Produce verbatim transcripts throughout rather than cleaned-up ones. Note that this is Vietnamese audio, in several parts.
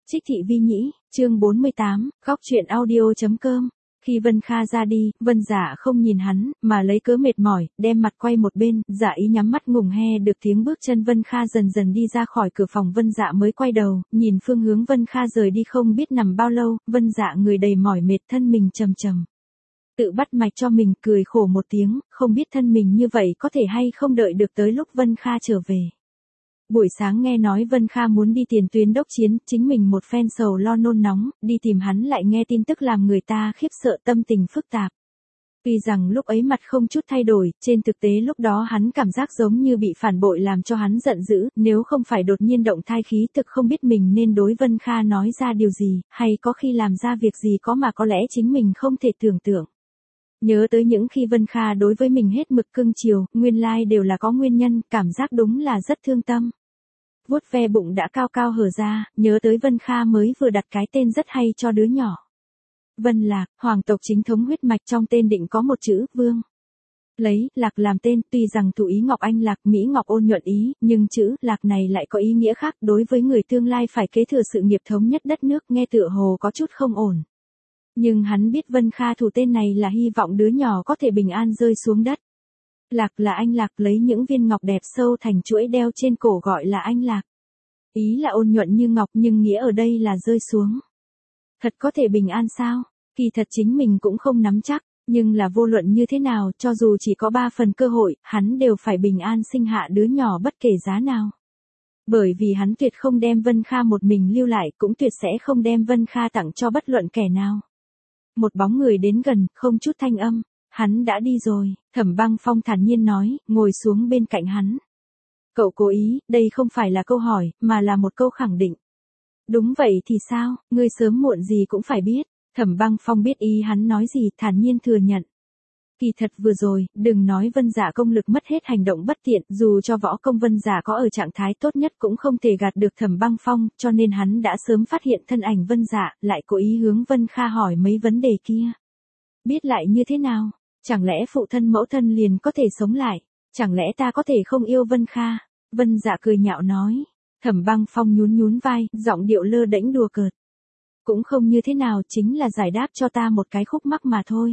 Trích Thị Vi Nhĩ, chương bốn mươi tám, góc truyện audio.com. Khi Vân Kha ra đi, Vân Dạ không nhìn hắn, mà lấy cớ mệt mỏi, đem mặt quay một bên, dạ ý nhắm mắt ngùng nghe được tiếng bước chân Vân Kha dần dần đi ra khỏi cửa phòng. Vân Dạ mới quay đầu, nhìn phương hướng Vân Kha rời đi không biết nằm bao lâu, Vân Dạ người đầy mỏi mệt thân mình trầm trầm. Tự bắt mạch cho mình, cười khổ một tiếng, không biết thân mình như vậy có thể hay không đợi được tới lúc Vân Kha trở về. Buổi sáng nghe nói Vân Kha muốn đi tiền tuyến đốc chiến, chính mình một phen sầu lo nôn nóng, đi tìm hắn lại nghe tin tức làm người ta khiếp sợ, tâm tình phức tạp. Tuy rằng lúc ấy mặt không chút thay đổi, trên thực tế lúc đó hắn cảm giác giống như bị phản bội làm cho hắn giận dữ, nếu không phải đột nhiên động thai khí thực không biết mình nên đối Vân Kha nói ra điều gì, hay có khi làm ra việc gì có mà có lẽ chính mình không thể tưởng tượng. Nhớ tới những khi Vân Kha đối với mình hết mực cưng chiều, nguyên lai đều là có nguyên nhân, cảm giác đúng là rất thương tâm. Vuốt ve bụng đã cao cao hở ra, nhớ tới Vân Kha mới vừa đặt cái tên rất hay cho đứa nhỏ. Vân Lạc, hoàng tộc chính thống huyết mạch, trong tên định có một chữ Vương. Lấy Lạc làm tên, tuy rằng thủ ý Ngọc Anh Lạc, Mỹ Ngọc ôn nhuận ý, nhưng chữ Lạc này lại có ý nghĩa khác, đối với người tương lai phải kế thừa sự nghiệp thống nhất đất nước, nghe tựa hồ có chút không ổn. Nhưng hắn biết Vân Kha thủ tên này là hy vọng đứa nhỏ có thể bình an rơi xuống đất. Lạc là anh Lạc, lấy những viên ngọc đẹp sâu thành chuỗi đeo trên cổ gọi là anh Lạc. Ý là ôn nhuận như ngọc, nhưng nghĩa ở đây là rơi xuống. Thật có thể bình an sao? Kỳ thật chính mình cũng không nắm chắc, nhưng là vô luận như thế nào, cho dù chỉ có ba phần cơ hội, hắn đều phải bình an sinh hạ đứa nhỏ bất kể giá nào. Bởi vì hắn tuyệt không đem Vân Kha một mình lưu lại, cũng tuyệt sẽ không đem Vân Kha tặng cho bất luận kẻ nào. Một bóng người đến gần, không chút thanh âm. Hắn đã đi rồi, Thẩm Băng Phong thản nhiên nói, ngồi xuống bên cạnh hắn. Cậu cố ý, đây không phải là câu hỏi, mà là một câu khẳng định. Đúng vậy thì sao, ngươi sớm muộn gì cũng phải biết. Thẩm Băng Phong biết ý hắn nói gì, thản nhiên thừa nhận. Kỳ thật vừa rồi, đừng nói Vân Dạ công lực mất hết hành động bất tiện, dù cho võ công Vân Dạ có ở trạng thái tốt nhất cũng không thể gạt được Thẩm Băng Phong, cho nên hắn đã sớm phát hiện thân ảnh Vân Dạ, lại cố ý hướng Vân Kha hỏi mấy vấn đề kia. Biết lại như thế nào? Chẳng lẽ phụ thân mẫu thân liền có thể sống lại? Chẳng lẽ ta có thể không yêu Vân Kha? Vân Dạ cười nhạo nói. Thẩm Băng Phong nhún nhún vai, giọng điệu lơ đễnh đùa cợt. Cũng không như thế nào, chính là giải đáp cho ta một cái khúc mắc mà thôi.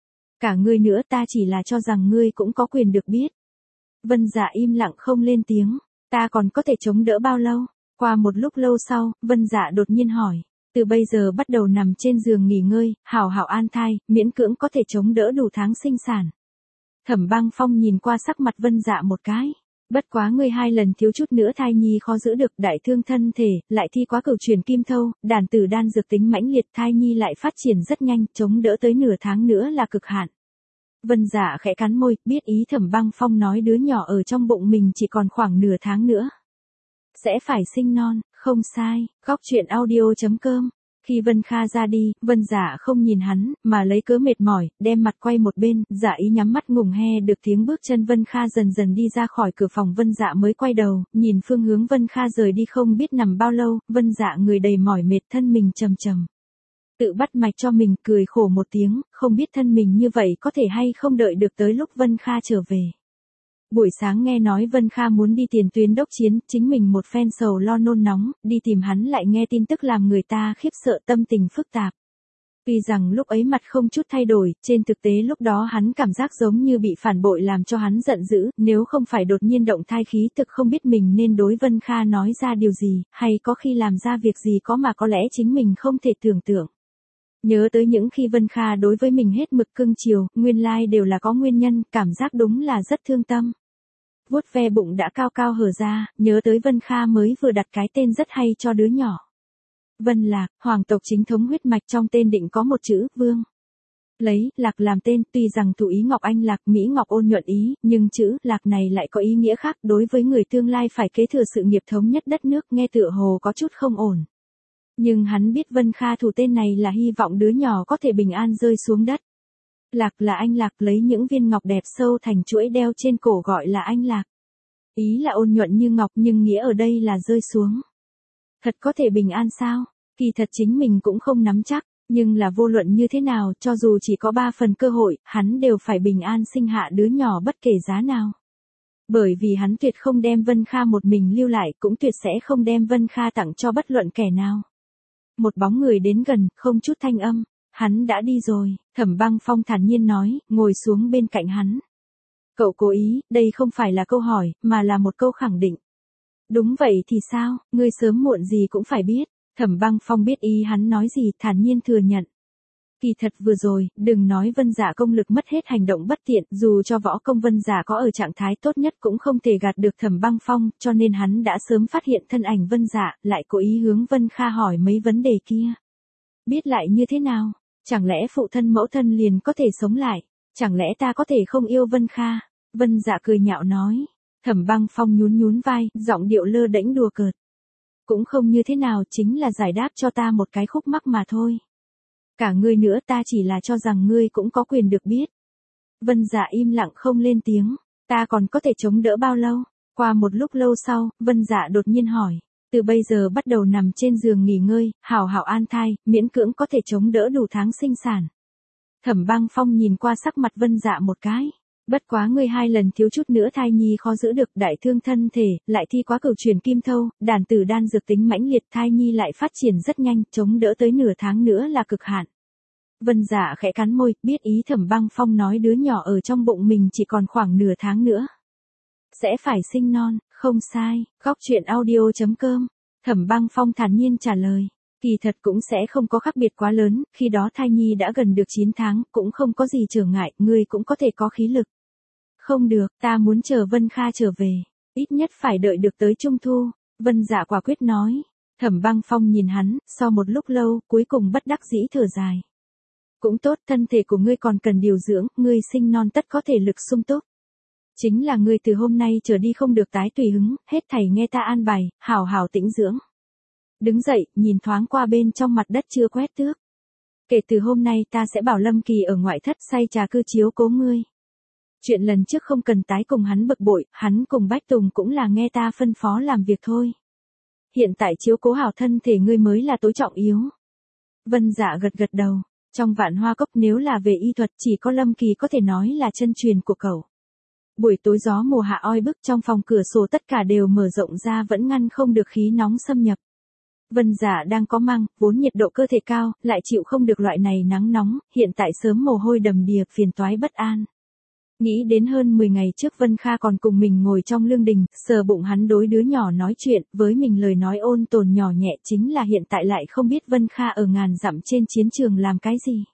Cả ngươi nữa, ta chỉ là cho rằng ngươi cũng có quyền được biết. Vân Dạ im lặng không lên tiếng. Ta còn có thể chống đỡ bao lâu? Qua một lúc lâu sau, Vân Dạ đột nhiên hỏi. Từ bây giờ bắt đầu nằm trên giường nghỉ ngơi, hảo hảo an thai, miễn cưỡng có thể chống đỡ đủ tháng sinh sản. Thẩm Băng Phong nhìn qua sắc mặt Vân Dạ một cái. Bất quá ngươi hai lần thiếu chút nữa thai nhi khó giữ được, đại thương thân thể, lại thi quá cửu truyền kim thâu, đàn tử đan dược tính mãnh liệt, thai nhi lại phát triển rất nhanh, chống đỡ tới nửa tháng nữa là cực hạn. Vân Dạ khẽ cắn môi, biết ý Thẩm Băng Phong nói đứa nhỏ ở trong bụng mình chỉ còn khoảng nửa tháng nữa. Sẽ phải sinh non, không sai, góc truyện audio.com. Khi Vân Kha ra đi, Vân Dạ không nhìn hắn, mà lấy cớ mệt mỏi, đem mặt quay một bên, dạ ý nhắm mắt ngùng nghe được tiếng bước chân Vân Kha dần dần đi ra khỏi cửa phòng. Vân Dạ mới quay đầu, nhìn phương hướng Vân Kha rời đi không biết nằm bao lâu, Vân Dạ người đầy mỏi mệt thân mình trầm trầm. Tự bắt mạch cho mình, cười khổ một tiếng, không biết thân mình như vậy có thể hay không đợi được tới lúc Vân Kha trở về. Buổi sáng nghe nói Vân Kha muốn đi tiền tuyến đốc chiến, chính mình một phen sầu lo nôn nóng, đi tìm hắn lại nghe tin tức làm người ta khiếp sợ, tâm tình phức tạp. Tuy rằng lúc ấy mặt không chút thay đổi, trên thực tế lúc đó hắn cảm giác giống như bị phản bội làm cho hắn giận dữ, nếu không phải đột nhiên động thai khí thực không biết mình nên đối Vân Kha nói ra điều gì, hay có khi làm ra việc gì có mà có lẽ chính mình không thể tưởng tượng. Nhớ tới những khi Vân Kha đối với mình hết mực cưng chiều, nguyên lai đều là có nguyên nhân, cảm giác đúng là rất thương tâm. Vuốt ve bụng đã cao cao hở ra, nhớ tới Vân Kha mới vừa đặt cái tên rất hay cho đứa nhỏ. Vân Lạc, hoàng tộc chính thống huyết mạch, trong tên định có một chữ Vương. Lấy Lạc làm tên, tuy rằng thủ ý Ngọc Anh Lạc, Mỹ Ngọc ôn nhuận ý, nhưng chữ Lạc này lại có ý nghĩa khác, đối với người tương lai phải kế thừa sự nghiệp thống nhất đất nước, nghe tựa hồ có chút không ổn. Nhưng hắn biết Vân Kha thủ tên này là hy vọng đứa nhỏ có thể bình an rơi xuống đất. Lạc là anh Lạc, lấy những viên ngọc đẹp sâu thành chuỗi đeo trên cổ gọi là anh Lạc. Ý là ôn nhuận như ngọc, nhưng nghĩa ở đây là rơi xuống. Thật có thể bình an sao? Kỳ thật chính mình cũng không nắm chắc, nhưng là vô luận như thế nào, cho dù chỉ có ba phần cơ hội, hắn đều phải bình an sinh hạ đứa nhỏ bất kể giá nào. Bởi vì hắn tuyệt không đem Vân Kha một mình lưu lại, cũng tuyệt sẽ không đem Vân Kha tặng cho bất luận kẻ nào. Một bóng người đến gần, không chút thanh âm. Hắn đã đi rồi, Thẩm Băng Phong thản nhiên nói, ngồi xuống bên cạnh hắn. Cậu cố ý, đây không phải là câu hỏi, mà là một câu khẳng định. Đúng vậy thì sao, ngươi sớm muộn gì cũng phải biết. Thẩm Băng Phong biết ý hắn nói gì, thản nhiên thừa nhận. Kỳ thật vừa rồi, đừng nói Vân Dạ công lực mất hết hành động bất tiện, dù cho võ công Vân Dạ có ở trạng thái tốt nhất cũng không thể gạt được Thẩm Băng Phong, cho nên hắn đã sớm phát hiện thân ảnh Vân Dạ, lại cố ý hướng Vân Kha hỏi mấy vấn đề kia. Biết lại như thế nào? Chẳng lẽ phụ thân mẫu thân liền có thể sống lại? Chẳng lẽ ta có thể không yêu Vân Kha? Vân Dạ cười nhạo nói. Thẩm Băng Phong nhún nhún vai, giọng điệu lơ đễnh đùa cợt. Cũng không như thế nào, chính là giải đáp cho ta một cái khúc mắc mà thôi. Cả ngươi nữa, ta chỉ là cho rằng ngươi cũng có quyền được biết. Vân Dạ im lặng không lên tiếng. Ta còn có thể chống đỡ bao lâu? Qua một lúc lâu sau, Vân Dạ đột nhiên hỏi. Từ bây giờ bắt đầu nằm trên giường nghỉ ngơi, hảo hảo an thai, miễn cưỡng có thể chống đỡ đủ tháng sinh sản. Thẩm Băng Phong nhìn qua sắc mặt Vân Dạ một cái. Bất quá ngươi hai lần thiếu chút nữa thai nhi khó giữ được, đại thương thân thể, lại thi quá cửu truyền kim thâu, đàn tử đan dược tính mãnh liệt, thai nhi lại phát triển rất nhanh, chống đỡ tới nửa tháng nữa là cực hạn. Vân Dạ khẽ cắn môi, biết ý Thẩm Băng Phong nói đứa nhỏ ở trong bụng mình chỉ còn khoảng nửa tháng nữa. Sẽ phải sinh non, không sai, góc truyện audio chấm com. Thẩm Băng Phong thản nhiên trả lời. Kỳ thật cũng sẽ không có khác biệt quá lớn, khi đó thai nhi đã gần được chín tháng, cũng không có gì trở ngại, ngươi cũng có thể có khí lực. Không được, ta muốn chờ Vân Kha trở về, ít nhất phải đợi được tới Trung Thu, Vân Dạ quả quyết nói. Thẩm Băng Phong nhìn hắn, sau một lúc lâu, cuối cùng bất đắc dĩ thở dài. Cũng tốt, thân thể của ngươi còn cần điều dưỡng, ngươi sinh non tất có thể lực sung túc. Chính là ngươi từ hôm nay trở đi không được tái tùy hứng, hết thảy nghe ta an bài, hảo hảo tĩnh dưỡng. Đứng dậy, nhìn thoáng qua bên trong mặt đất chưa quét tước. Kể từ hôm nay ta sẽ bảo Lâm Kỳ ở ngoại thất say trà cư chiếu cố ngươi. Chuyện lần trước không cần tái cùng hắn bực bội, hắn cùng Bách Tùng cũng là nghe ta phân phó làm việc thôi. Hiện tại chiếu cố hảo thân thể ngươi mới là tối trọng yếu. Vân Dạ gật gật đầu, trong Vạn Hoa Cốc nếu là về y thuật chỉ có Lâm Kỳ có thể nói là chân truyền của cậu. Buổi tối gió mùa hạ oi bức, trong phòng cửa sổ tất cả đều mở rộng ra vẫn ngăn không được khí nóng xâm nhập. Vân Dạ đang có mang, vốn nhiệt độ cơ thể cao, lại chịu không được loại này nắng nóng, hiện tại sớm mồ hôi đầm đìa, phiền toái bất an. Nghĩ đến hơn mười ngày trước Vân Kha còn cùng mình ngồi trong lương đình, sờ bụng hắn đối đứa nhỏ nói chuyện, với mình lời nói ôn tồn nhỏ nhẹ, chính là hiện tại lại không biết Vân Kha ở ngàn dặm trên chiến trường làm cái gì.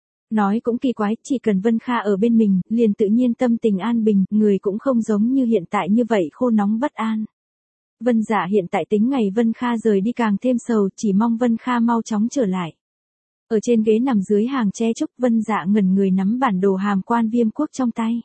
Nói cũng kỳ quái, chỉ cần Vân Kha ở bên mình, liền tự nhiên tâm tình an bình, người cũng không giống như hiện tại như vậy khô nóng bất an. Vân Dạ hiện tại tính ngày Vân Kha rời đi càng thêm sầu, chỉ mong Vân Kha mau chóng trở lại. Ở trên ghế nằm dưới hàng tre trúc, Vân Dạ ngẩn người nắm bản đồ hàm quan Viêm Quốc trong tay.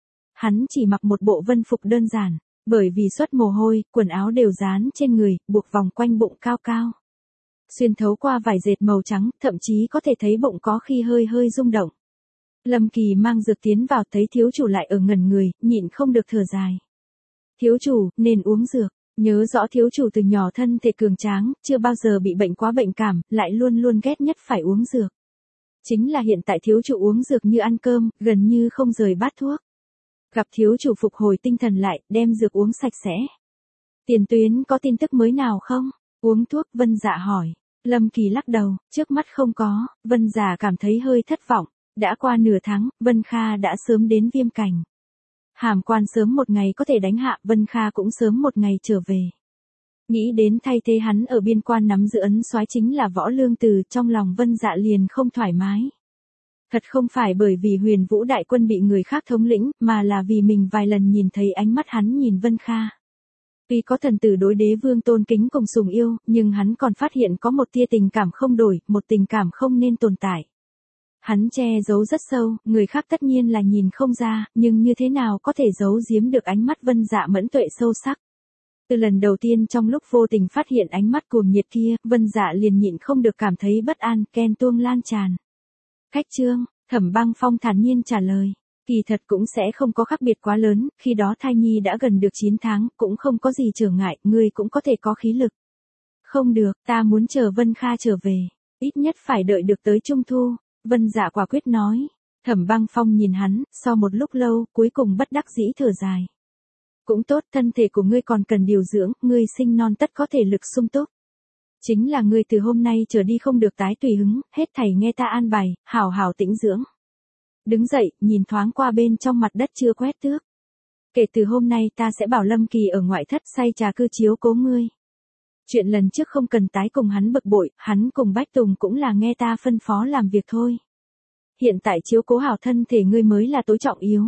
Hắn chỉ mặc một bộ vân phục đơn giản, bởi vì xuất mồ hôi, quần áo đều dán trên người, buộc vòng quanh bụng cao cao. Xuyên thấu qua vải dệt màu trắng, thậm chí có thể thấy bụng có khi hơi hơi rung động. Lâm Kỳ mang dược tiến vào, thấy thiếu chủ lại ở ngẩn người, nhịn không được thở dài. Thiếu chủ, nên uống dược. Nhớ rõ thiếu chủ từ nhỏ thân thể cường tráng, chưa bao giờ bị bệnh quá bệnh cảm, lại luôn luôn ghét nhất phải uống dược. Chính là hiện tại thiếu chủ uống dược như ăn cơm, gần như không rời bát thuốc. Gặp thiếu chủ phục hồi tinh thần lại, đem dược uống sạch sẽ. Tiền tuyến có tin tức mới nào không? Uống thuốc, Vân Dạ hỏi. Lâm Kỳ lắc đầu, trước mắt không có, Vân Dạ cảm thấy hơi thất vọng. Đã qua nửa tháng, Vân Kha đã sớm đến Viêm Cảnh. Hàm quan sớm một ngày có thể đánh hạ, Vân Kha cũng sớm một ngày trở về. Nghĩ đến thay thế hắn ở biên quan nắm giữ ấn soái chính là Võ Lương Từ, trong lòng Vân Dạ liền không thoải mái. Thật không phải bởi vì Huyền Vũ đại quân bị người khác thống lĩnh, mà là vì mình vài lần nhìn thấy ánh mắt hắn nhìn Vân Kha. Tuy có thần tử đối đế vương tôn kính cùng sùng yêu, nhưng hắn còn phát hiện có một tia tình cảm không đổi, một tình cảm không nên tồn tại. Hắn che giấu rất sâu, người khác tất nhiên là nhìn không ra, nhưng như thế nào có thể giấu giếm được ánh mắt Vân Dạ mẫn tuệ sâu sắc. Từ lần đầu tiên trong lúc vô tình phát hiện ánh mắt cuồng nhiệt kia, Vân Dạ liền nhịn không được cảm thấy bất an, ghen tuông lan tràn. Khách trương, Thẩm Băng Phong thản nhiên trả lời. Kỳ thật cũng sẽ không có khác biệt quá lớn, khi đó thai nhi đã gần được chín tháng, cũng không có gì trở ngại, ngươi cũng có thể có khí lực. Không được, ta muốn chờ Vân Kha trở về, ít nhất phải đợi được tới Trung Thu. Vân Dạ quả quyết nói. Thẩm Băng Phong nhìn hắn, sau một lúc lâu, cuối cùng bất đắc dĩ thở dài. Cũng tốt, thân thể của ngươi còn cần điều dưỡng, ngươi sinh non tất có thể lực sung túc. Chính là ngươi từ hôm nay trở đi không được tái tùy hứng, hết thảy nghe ta an bài, hảo hảo tĩnh dưỡng. Đứng dậy, nhìn thoáng qua bên trong mặt đất chưa quét tước. Kể từ hôm nay ta sẽ bảo Lâm Kỳ ở ngoại thất say trà cư chiếu cố ngươi. Chuyện lần trước không cần tái cùng hắn bực bội, hắn cùng Bách Tùng cũng là nghe ta phân phó làm việc thôi. Hiện tại chiếu cố hảo thân thể ngươi mới là tối trọng yếu.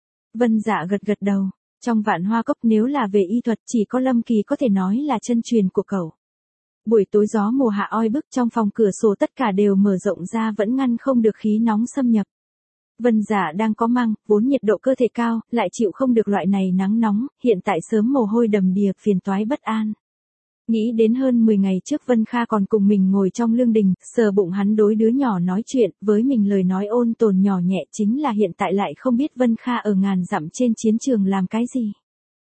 Vân Dạ gật gật đầu, trong Vạn Hoa Cốc nếu là về y thuật chỉ có Lâm Kỳ có thể nói là chân truyền của cậu. Buổi tối gió mùa hạ oi bức trong phòng cửa sổ tất cả đều mở rộng ra vẫn ngăn không được khí nóng xâm nhập. Vân Dạ đang có mang, vốn nhiệt độ cơ thể cao, lại chịu không được loại này nắng nóng, hiện tại sớm mồ hôi đầm đìa phiền toái bất an. Nghĩ đến hơn mười ngày trước Vân Kha còn cùng mình ngồi trong lương đình, sờ bụng hắn đối đứa nhỏ nói chuyện, với mình lời nói ôn tồn nhỏ nhẹ chính là hiện tại lại không biết Vân Kha ở ngàn dặm trên chiến trường làm cái gì.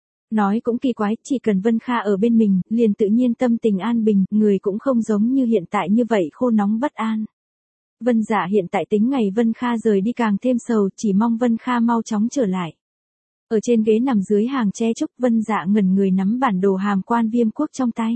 Nói cũng kỳ quái, chỉ cần Vân Kha ở bên mình, liền tự nhiên tâm tình an bình, người cũng không giống như hiện tại như vậy khô nóng bất an. Vân Dạ hiện tại tính ngày Vân Kha rời đi càng thêm sầu, chỉ mong Vân Kha mau chóng trở lại. Ở trên ghế nằm dưới hàng tre trúc, Vân Dạ ngẩn người nắm bản đồ hàm quan Viêm Quốc trong tay.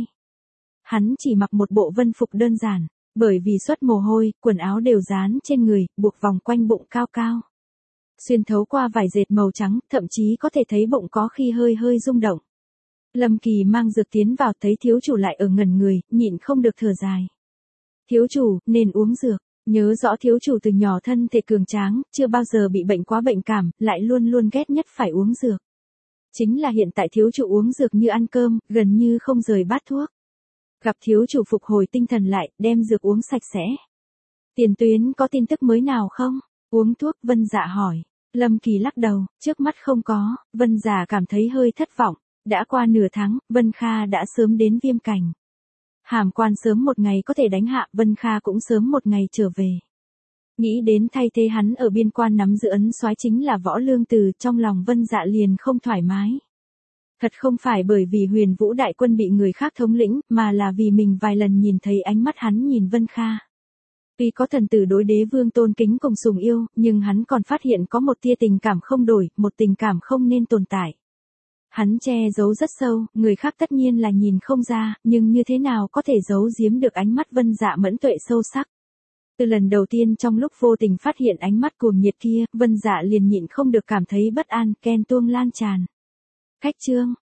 Hắn chỉ mặc một bộ vân phục đơn giản, bởi vì xuất mồ hôi, quần áo đều dán trên người, buộc vòng quanh bụng cao cao. Xuyên thấu qua vải dệt màu trắng, thậm chí có thể thấy bụng có khi hơi hơi rung động. Lâm Kỳ mang dược tiến vào thấy thiếu chủ lại ở ngẩn người, nhịn không được thở dài. Thiếu chủ, nên uống dược. Nhớ rõ thiếu chủ từ nhỏ thân thể cường tráng, chưa bao giờ bị bệnh quá bệnh cảm, lại luôn luôn ghét nhất phải uống dược. Chính là hiện tại thiếu chủ uống dược như ăn cơm, gần như không rời bát thuốc. Gặp thiếu chủ phục hồi tinh thần lại, đem dược uống sạch sẽ. Tiền tuyến có tin tức mới nào không? Uống thuốc, Vân Dạ hỏi. Lâm Kỳ lắc đầu, trước mắt không có, Vân Dạ cảm thấy hơi thất vọng. Đã qua nửa tháng, Vân Kha đã sớm đến Viêm Cảnh. Hàm quan sớm một ngày có thể đánh hạ, Vân Kha cũng sớm một ngày trở về. Nghĩ đến thay thế hắn ở biên quan nắm giữ ấn soái chính là Võ Lương Từ, trong lòng Vân Dạ liền không thoải mái. Thật không phải bởi vì Huyền Vũ đại quân bị người khác thống lĩnh, mà là vì mình vài lần nhìn thấy ánh mắt hắn nhìn Vân Kha. Tuy có thần tử đối đế vương tôn kính cùng sùng yêu, nhưng hắn còn phát hiện có một tia tình cảm không đổi, một tình cảm không nên tồn tại. Hắn che giấu rất sâu, người khác tất nhiên là nhìn không ra, nhưng như thế nào có thể giấu giếm được ánh mắt Vân Dạ mẫn tuệ sâu sắc. Từ lần đầu tiên trong lúc vô tình phát hiện ánh mắt cuồng nhiệt kia, Vân Dạ liền nhịn không được cảm thấy bất an, ghen tuông lan tràn. Khách trương,